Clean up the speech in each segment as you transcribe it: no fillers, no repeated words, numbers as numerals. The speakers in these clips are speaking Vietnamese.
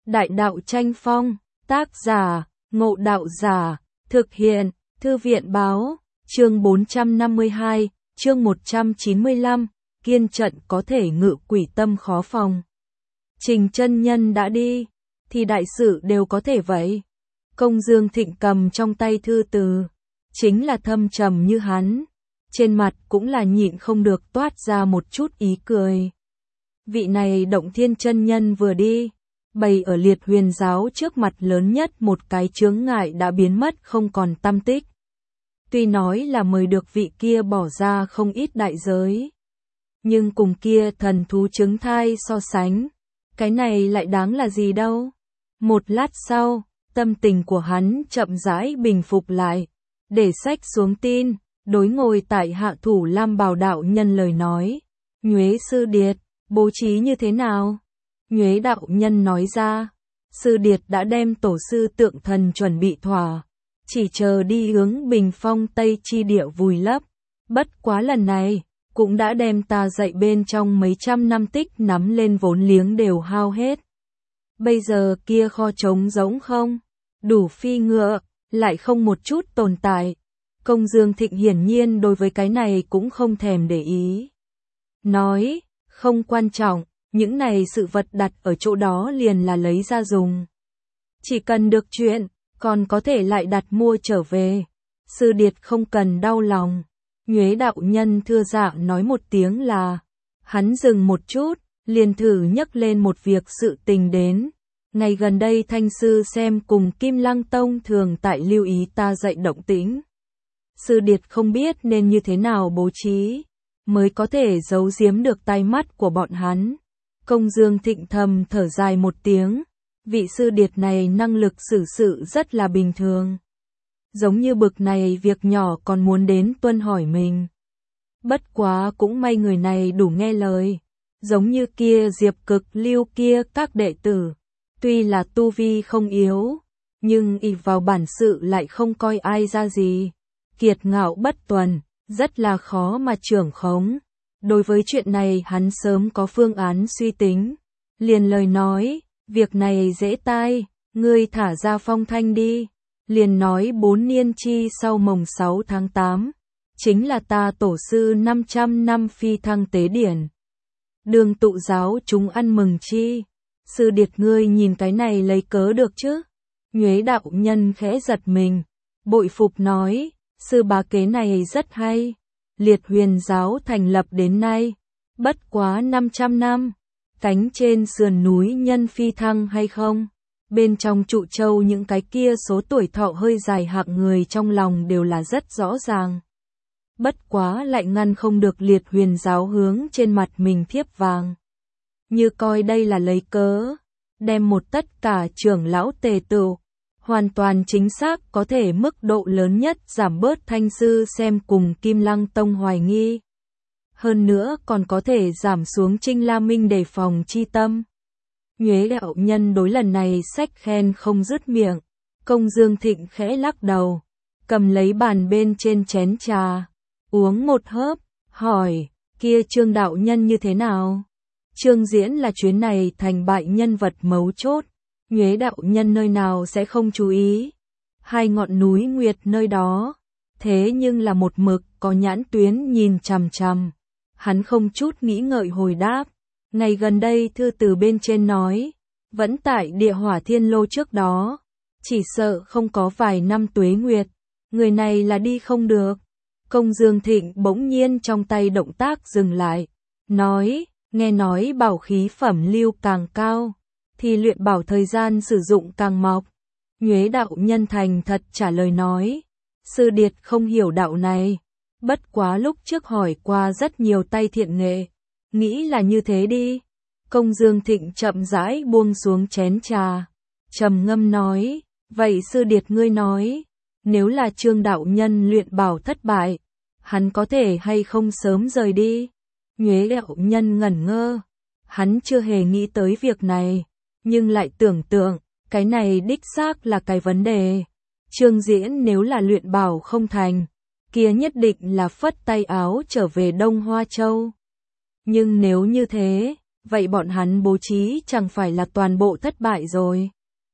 Đại đạo tranh phong, tác giả, Ngộ Đạo Giả, thực hiện, Thư viện báo, chương 452, chương 195, kiên trận có thể ngự quỷ tâm khó phòng. Trình chân nhân đã đi, thì đại sự đều có thể vậy. Công Dương Thịnh cầm trong tay thư từ, chính là thâm trầm như hắn, trên mặt cũng là nhịn không được toát ra một chút ý cười. Vị này Động Thiên chân nhân vừa đi, bày ở Liệt Huyền giáo trước mặt lớn nhất một cái chướng ngại đã biến mất không còn tăm tích. Tuy nói là mời được vị kia bỏ ra không ít đại giới, nhưng cùng kia thần thú trứng thai so sánh, cái này lại đáng là gì đâu. Một lát sau, tâm tình của hắn chậm rãi bình phục lại, để sách xuống tin, đối ngồi tại hạ thủ Lam Bào đạo nhân lời nói, Nhuế sư điệt, bố trí như thế nào? Nhuế đạo nhân nói ra, sư điệt đã đem tổ sư tượng thần chuẩn bị thỏa, chỉ chờ đi hướng Bình Phong Tây chi địa vùi lấp. Bất quá lần này, cũng đã đem ta dạy bên trong mấy trăm năm tích nắm lên vốn liếng đều hao hết. Bây giờ kia kho trống rỗng không, đủ phi ngựa, lại không một chút tồn tại. Công Dương Thịnh hiển nhiên đối với cái này cũng không thèm để ý. Nói, không quan trọng, những này sự vật đặt ở chỗ đó liền là lấy ra dùng. Chỉ cần được chuyện, còn có thể lại đặt mua trở về. Sư điệt không cần đau lòng. Nhuế đạo nhân thưa dạ nói một tiếng là, hắn dừng một chút, liền thử nhắc lên một việc sự tình đến. Ngày gần đây Thanh sư xem cùng Kim Lăng Tông thường tại lưu ý ta dạy động tĩnh. Sư điệt không biết nên như thế nào bố trí, mới có thể giấu giếm được tai mắt của bọn hắn. Công Dương Thịnh thầm thở dài một tiếng, vị sư điệt này năng lực xử sự rất là bình thường. Giống như bực này việc nhỏ còn muốn đến tuân hỏi mình. Bất quá cũng may người này đủ nghe lời, giống như kia Diệp Cực Lưu kia các đệ tử, tuy là tu vi không yếu, nhưng ỷ vào bản sự lại không coi ai ra gì, kiệt ngạo bất tuần, rất là khó mà trưởng khống. Đối với chuyện này hắn sớm có phương án suy tính, liền lời nói, việc này dễ tai, ngươi thả ra phong thanh đi, liền nói 4 niên chi sau mồng 6 tháng 8, chính là ta tổ sư 500 năm phi thăng tế điển. Đường tụ giáo chúng ăn mừng chi, sư điệt ngươi nhìn cái này lấy cớ được chứ? Nhuế đạo nhân khẽ giật mình, bội phục nói, sư bá kế này rất hay. Liệt Huyền giáo thành lập đến nay, bất quá 500 năm, cánh trên sườn núi nhân phi thăng hay không? Bên trong trụ châu những cái kia số tuổi thọ hơi dài hạng người trong lòng đều là rất rõ ràng. Bất quá lại ngăn không được Liệt Huyền giáo hướng trên mặt mình thiếp vàng. Như coi đây là lấy cớ, đem một tất cả trưởng lão tề tựu, hoàn toàn chính xác có thể mức độ lớn nhất giảm bớt Thanh sư xem cùng Kim Lăng Tông hoài nghi. Hơn nữa còn có thể giảm xuống Trinh La Minh đề phòng chi tâm. Nhuế đạo nhân đối lần này sách khen không dứt miệng. Công Dương Thịnh khẽ lắc đầu, cầm lấy bàn bên trên chén trà, uống một hớp, hỏi, kia Trương đạo nhân như thế nào? Trương Diễn là chuyến này thành bại nhân vật mấu chốt. Nhuế đạo nhân nơi nào sẽ không chú ý. Hai ngọn núi Nguyệt nơi đó, thế nhưng là một mực có nhãn tuyến nhìn chằm chằm. Hắn không chút nghĩ ngợi hồi đáp. Ngày gần đây thư từ bên trên nói, vẫn tại địa hỏa thiên lô trước đó, chỉ sợ không có vài năm tuế nguyệt, người này là đi không được. Công Dương Thịnh bỗng nhiên trong tay động tác dừng lại, nói, nghe nói bảo khí phẩm lưu càng cao, thì luyện bảo thời gian sử dụng càng mọc. Nhuế đạo nhân thành thật trả lời nói, sư điệt không hiểu đạo này, bất quá lúc trước hỏi qua rất nhiều tay thiện nghệ, nghĩ là như thế đi. Công Dương Thịnh chậm rãi buông xuống chén trà, trầm ngâm nói, vậy sư điệt ngươi nói, nếu là Trương đạo nhân luyện bảo thất bại, hắn có thể hay không sớm rời đi? Nhuế đạo nhân ngẩn ngơ, hắn chưa hề nghĩ tới việc này. Nhưng lại tưởng tượng, cái này đích xác là cái vấn đề. Trương Diễn nếu là luyện bảo không thành, kia nhất định là phất tay áo trở về Đông Hoa Châu. Nhưng nếu như thế, vậy bọn hắn bố trí chẳng phải là toàn bộ thất bại rồi.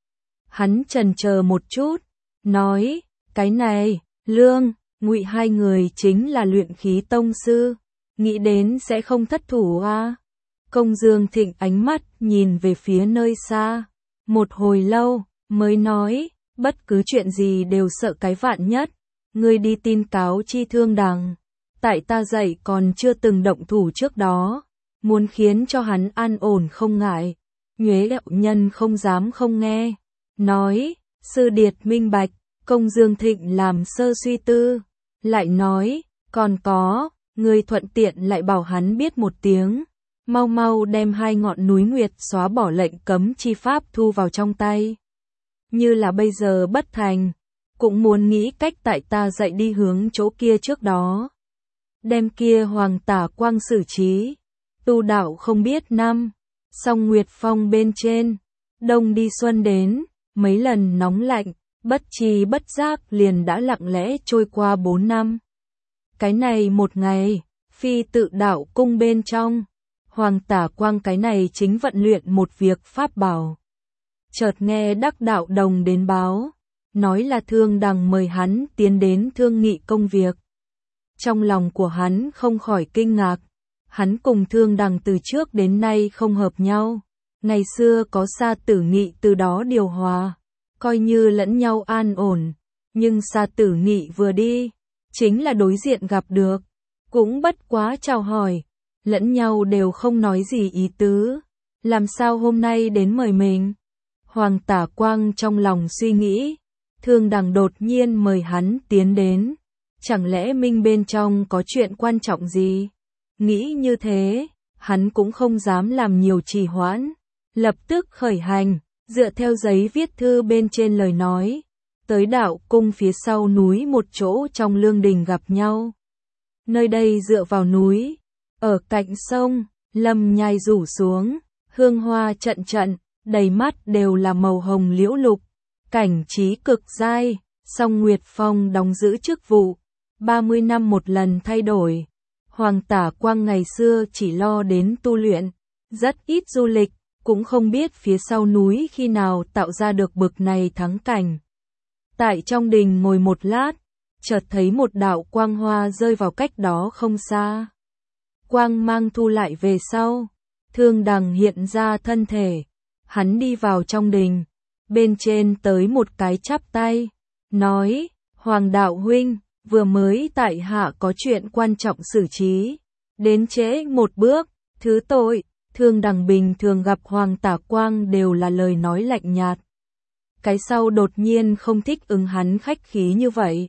Hắn chần chờ một chút, nói, cái này, Lương, Ngụy hai người chính là luyện khí tông sư, nghĩ đến sẽ không thất thủ à. Công Dương Thịnh ánh mắt nhìn về phía nơi xa, một hồi lâu, mới nói, bất cứ chuyện gì đều sợ cái vạn nhất, ngươi đi tin cáo chi Thương Đằng, tại ta dạy còn chưa từng động thủ trước đó, muốn khiến cho hắn an ổn không ngại. Nhuế đạo nhân không dám không nghe, nói, sư điệt minh bạch. Công Dương Thịnh làm sơ suy tư, lại nói, còn có, ngươi thuận tiện lại bảo hắn biết một tiếng, mau mau đem 2 ngọn núi nguyệt xóa bỏ lệnh cấm chi pháp thu vào trong tay. Như là bây giờ bất thành, cũng muốn nghĩ cách tại ta dạy đi hướng chỗ kia trước đó. Đem kia Hoàng Tả Quang xử trí, tu đạo không biết năm, song Nguyệt Phong bên trên, đông đi xuân đến, mấy lần nóng lạnh. Bất chi bất giác liền đã lặng lẽ trôi qua 4 năm. Cái này một ngày, Phi Tự Đạo cung bên trong, Hoàng Tả Quang cái này chính vận luyện một việc pháp bảo. Chợt nghe Đắc Đạo Đồng đến báo, nói là Thương Đằng mời hắn tiến đến thương nghị công việc. Trong lòng của hắn không khỏi kinh ngạc, hắn cùng Thương Đằng từ trước đến nay không hợp nhau, ngày xưa có Sa Tử Nghị từ đó điều hòa. Coi như lẫn nhau an ổn, nhưng Sa Tử Nghị vừa đi, chính là đối diện gặp được, cũng bất quá chào hỏi, lẫn nhau đều không nói gì ý tứ, làm sao hôm nay đến mời mình. Hoàng Tả Quang trong lòng suy nghĩ, Thương Đằng đột nhiên mời hắn tiến đến, chẳng lẽ minh bên trong có chuyện quan trọng gì? Nghĩ như thế, hắn cũng không dám làm nhiều trì hoãn, lập tức khởi hành. Dựa theo giấy viết thư bên trên lời nói, tới đạo cung phía sau núi một chỗ trong lương đình gặp nhau. Nơi đây dựa vào núi, ở cạnh sông, lâm nhai rủ xuống, hương hoa trận trận, đầy mắt đều là màu hồng liễu lục, cảnh trí cực dai, song Nguyệt Phong đóng giữ chức vụ, 30 năm một lần thay đổi. Hoàng Tả Quang ngày xưa chỉ lo đến tu luyện, rất ít du lịch. Cũng không biết phía sau núi khi nào tạo ra được bực này thắng cảnh. Tại trong đình ngồi một lát, chợt thấy một đạo quang hoa rơi vào cách đó không xa. Quang mang thu lại về sau, Thương Đằng hiện ra thân thể, hắn đi vào trong đình, bên trên tới một cái chắp tay, nói, Hoàng đạo huynh, vừa mới tại hạ có chuyện quan trọng xử trí, đến trễ một bước, thứ tội. Thương Đằng bình thường gặp Hoàng Tả Quang đều là lời nói lạnh nhạt. Cái sau đột nhiên không thích ứng hắn khách khí như vậy.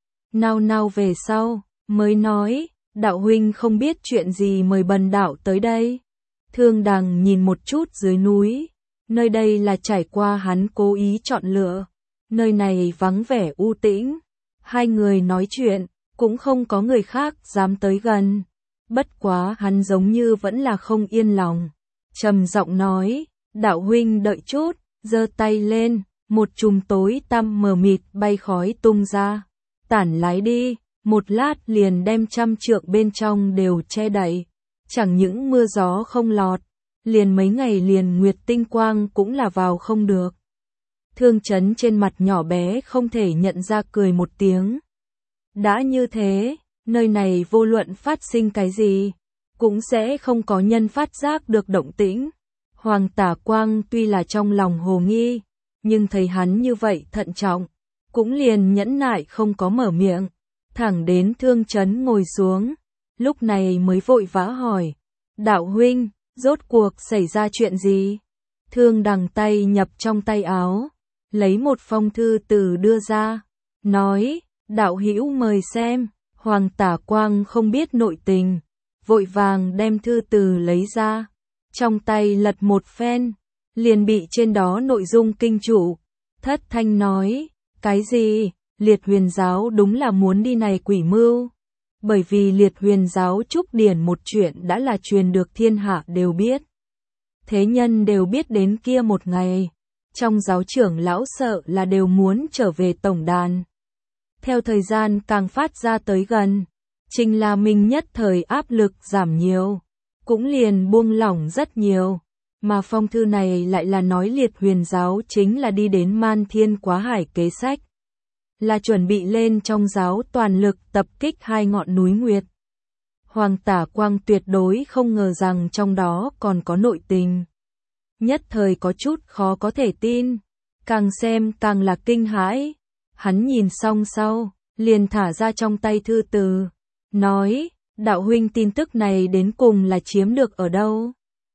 Nao về sau, mới nói, đạo huynh không biết chuyện gì mời bần đạo tới đây. Thương Đằng nhìn một chút dưới núi, nơi đây là trải qua hắn cố ý chọn lựa. Nơi này vắng vẻ u tĩnh, 2 người nói chuyện, cũng không có người khác dám tới gần. Bất quá hắn giống như vẫn là không yên lòng, trầm giọng nói, đạo huynh đợi chút, giơ tay lên, một chùm tối tăm mờ mịt bay khói tung ra, tản lái đi, một lát liền đem 100 trượng bên trong đều che đậy, chẳng những mưa gió không lọt, liền mấy ngày liền nguyệt tinh quang cũng là vào không được. Thương Chấn trên mặt nhỏ bé không thể nhận ra cười một tiếng. Đã như thế, nơi này vô luận phát sinh cái gì, cũng sẽ không có nhân phát giác được động tĩnh. Hoàng Tả Quang tuy là trong lòng hồ nghi, nhưng thấy hắn như vậy thận trọng, cũng liền nhẫn nại không có mở miệng, thẳng đến Thương Chấn ngồi xuống, lúc này mới vội vã hỏi, đạo huynh, rốt cuộc xảy ra chuyện gì? Thương Đằng tay nhập trong tay áo, lấy một phong thư từ đưa ra, nói, đạo hữu mời xem. Hoàng Tả Quang không biết nội tình, vội vàng đem thư từ lấy ra, trong tay lật một phen, liền bị trên đó nội dung kinh trụ, thất thanh nói, cái gì, Liệt Huyền giáo đúng là muốn đi này quỷ mưu, bởi vì Liệt Huyền giáo trúc điển một chuyện đã là truyền được thiên hạ đều biết. Thế nhân đều biết đến kia một ngày, trong giáo trưởng lão sợ là đều muốn trở về tổng đàn. Theo thời gian càng phát ra tới gần, Trình La Minh nhất thời áp lực giảm nhiều, cũng liền buông lỏng rất nhiều. Mà phong thư này lại là nói Liệt Huyền giáo chính là đi đến Man Thiên Quá Hải kế sách. Là chuẩn bị lên trong giáo toàn lực tập kích hai ngọn núi Nguyệt. Hoàng Tả Quang tuyệt đối không ngờ rằng trong đó còn có nội tình. Nhất thời có chút khó có thể tin, càng xem càng là kinh hãi. Hắn nhìn xong sau, liền thả ra trong tay thư từ, nói, đạo huynh tin tức này đến cùng là chiếm được ở đâu?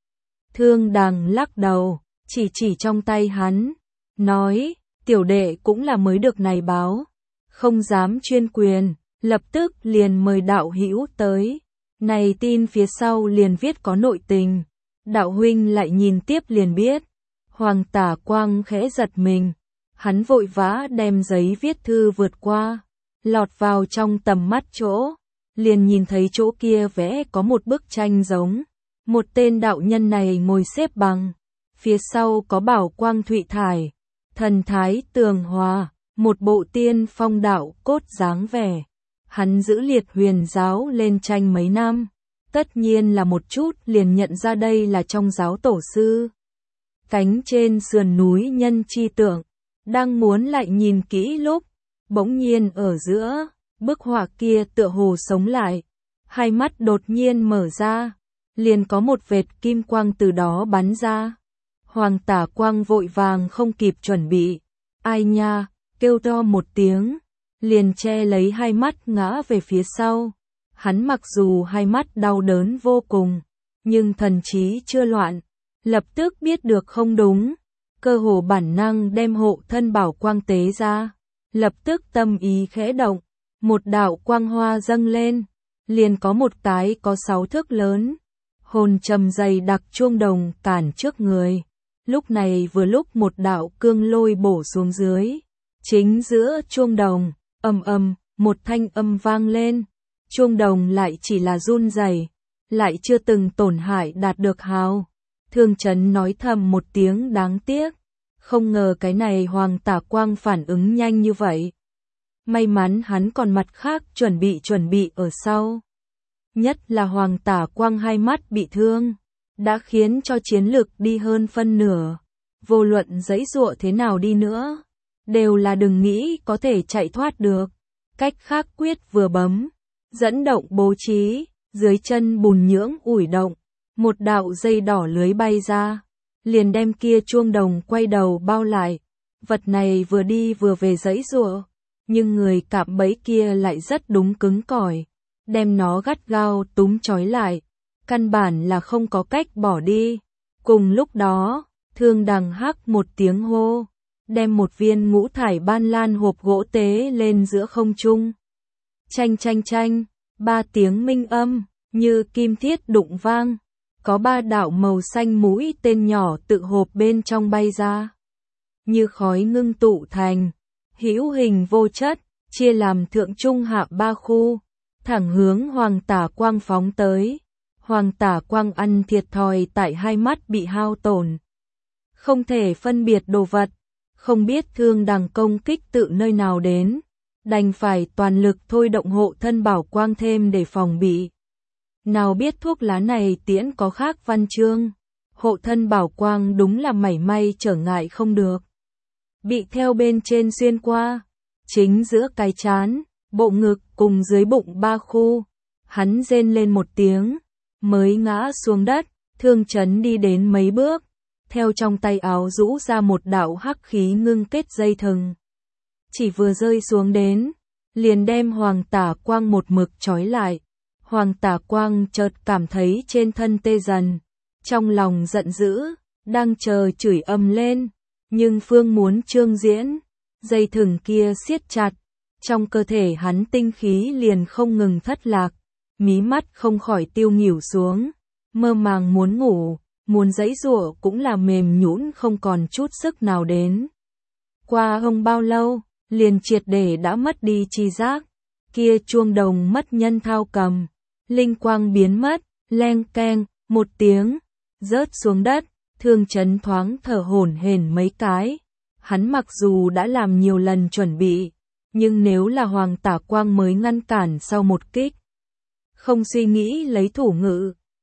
Thương Đằng lắc đầu, chỉ trong tay hắn, nói, tiểu đệ cũng là mới được này báo, không dám chuyên quyền, lập tức liền mời đạo hữu tới. Này tin phía sau liền viết có nội tình, đạo huynh lại nhìn tiếp liền biết. Hoàng Tả Quang khẽ giật mình, hắn vội vã đem giấy viết thư vượt qua, lọt vào trong tầm mắt chỗ, liền nhìn thấy chỗ kia vẽ có một bức tranh giống. Một tên đạo nhân này ngồi xếp bằng, phía sau có bảo quang thụy thải, thần thái tường hòa, một bộ tiên phong đạo cốt dáng vẻ. Hắn giữ Liệt Huyền giáo lên tranh mấy năm, tất nhiên là một chút liền nhận ra đây là trong giáo tổ sư. Cánh trên sườn núi nhân chi tượng, đang muốn lại nhìn kỹ lúc, bỗng nhiên ở giữa, bức họa kia tựa hồ sống lại, hai mắt đột nhiên mở ra, liền có một vệt kim quang từ đó bắn ra. Hoàng Tả Quang vội vàng không kịp chuẩn bị, ai nha, kêu to một tiếng, liền che lấy hai mắt ngã về phía sau. Hắn mặc dù hai mắt đau đớn vô cùng, nhưng thần trí chưa loạn, lập tức biết được không đúng, cơ hồ bản năng đem hộ thân bảo quang tế ra, lập tức tâm ý khẽ động, một đạo quang hoa dâng lên, liền có một cái có 6 thước lớn, hồn trầm dày đặc chuông đồng cản trước người. Lúc này vừa lúc một đạo cương lôi bổ xuống dưới, chính giữa chuông đồng, ầm ầm, một thanh âm vang lên. Chuông đồng lại chỉ là run rẩy, lại chưa từng tổn hại đạt được hào. Thương Chấn nói thầm một tiếng đáng tiếc, không ngờ cái này Hoàng Tả Quang phản ứng nhanh như vậy. May mắn hắn còn mặt khác chuẩn bị ở sau. Nhất là Hoàng Tả Quang hai mắt bị thương, đã khiến cho chiến lực đi hơn phân nửa. Vô luận giãy giụa thế nào đi nữa, đều là đừng nghĩ có thể chạy thoát được. Cách khác quyết vừa bấm, dẫn động bố trí, dưới chân bùn nhưỡng ủi động, một đạo dây đỏ lưới bay ra, liền đem kia chuông đồng quay đầu bao lại. Vật này vừa đi vừa về giãy giụa, nhưng người cạm bẫy kia lại rất đúng cứng cỏi, đem nó gắt gao túm trói lại, căn bản là không có cách bỏ đi. Cùng lúc đó, Thương Đằng hắc một tiếng hô, đem một viên ngũ thải ban lan hộp gỗ tế lên giữa không trung. Chanh chanh chanh, 3 tiếng minh âm, như kim thiết đụng vang, có 3 đạo màu xanh mũi tên nhỏ tự hộp bên trong bay ra. Như khói ngưng tụ thành, hữu hình vô chất, chia làm thượng trung hạ 3 khu, thẳng hướng Hoàng Tả Quang phóng tới. Hoàng Tả Quang ăn thiệt thòi tại hai mắt bị hao tổn, không thể phân biệt đồ vật, không biết Thương Đằng công kích tự nơi nào đến, đành phải toàn lực thôi động hộ thân bảo quang thêm để phòng bị. Nào biết thuốc lá này tiễn có khác văn chương, hộ thân bảo quang đúng là mảy may trở ngại không được. Bị theo bên trên xuyên qua, chính giữa cái trán, bộ ngực cùng dưới bụng 3 khu, hắn rên lên một tiếng, mới ngã xuống đất. Thương Chấn đi đến mấy bước, theo trong tay áo rũ ra một đạo hắc khí ngưng kết dây thừng. Chỉ vừa rơi xuống đến, liền đem Hoàng Tả Quang một mực trói lại. Hoàng Tả Quang chợt cảm thấy trên thân tê dần, trong lòng giận dữ, đang chờ chửi ầm lên, nhưng phương muốn trương diễn, dây thừng kia siết chặt, trong cơ thể hắn tinh khí liền không ngừng thất lạc, mí mắt không khỏi tiêu nghỉu xuống, mơ màng muốn ngủ, muốn giãy giụa cũng là mềm nhũn không còn chút sức nào đến. Qua không bao lâu, liền triệt để đã mất đi tri giác, kia chuông đồng mất nhân thao cầm, linh quang biến mất, leng keng, một tiếng, rớt xuống đất. Thương Chấn thoáng thở hổn hển mấy cái, hắn mặc dù đã làm nhiều lần chuẩn bị, nhưng nếu là Hoàng Tả Quang mới ngăn cản sau một kích, không suy nghĩ lấy thủ ngự,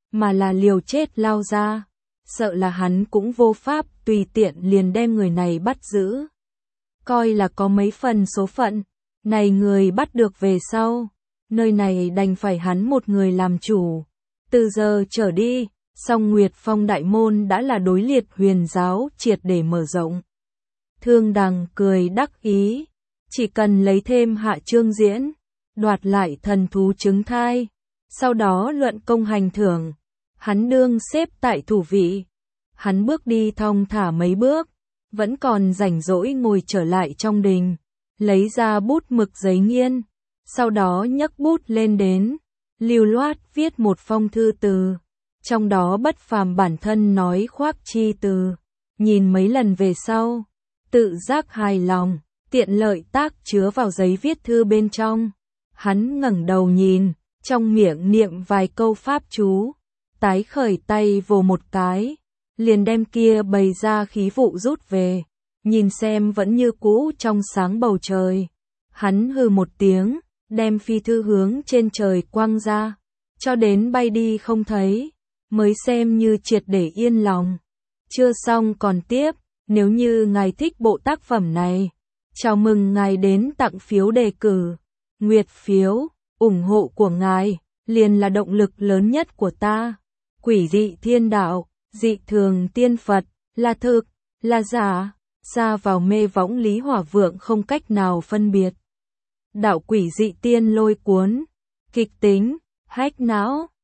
mà là liều chết lao ra, sợ là hắn cũng vô pháp tùy tiện liền đem người này bắt giữ. Coi là có mấy phần số phận, này người bắt được về sau, nơi này đành phải hắn một người làm chủ. Từ giờ trở đi, Song Nguyệt Phong đại môn đã là đối Liệt Huyền giáo triệt để mở rộng. Thương Đằng cười đắc ý, chỉ cần lấy thêm Hạ Trương Diễn, đoạt lại thần thú trứng thai, sau đó luận công hành thưởng, hắn đương xếp tại thủ vị. Hắn bước đi thong thả mấy bước, vẫn còn rảnh rỗi ngồi trở lại trong đình, lấy ra bút mực giấy nghiên, sau đó nhấc bút lên đến, lưu loát viết một phong thư từ, trong đó bất phàm bản thân nói khoác chi từ, nhìn mấy lần về sau, tự giác hài lòng, tiện lợi tác chứa vào giấy viết thư bên trong. Hắn ngẩng đầu nhìn, trong miệng niệm vài câu pháp chú, tái khởi tay vồ một cái, liền đem kia bày ra khí vụ rút về, nhìn xem vẫn như cũ trong sáng bầu trời. Hắn hừ một tiếng, đem phi thư hướng trên trời quăng ra, cho đến bay đi không thấy, mới xem như triệt để yên lòng. Chưa xong còn tiếp, nếu như ngài thích bộ tác phẩm này, chào mừng ngài đến tặng phiếu đề cử, nguyệt phiếu, ủng hộ của ngài, liền là động lực lớn nhất của ta. Quỷ dị thiên đạo, dị thường tiên Phật, là thực, là giả, xa vào mê võng Lý Hỏa Vượng không cách nào phân biệt. Đạo quỷ dị tiên lôi cuốn, kịch tính, hack não.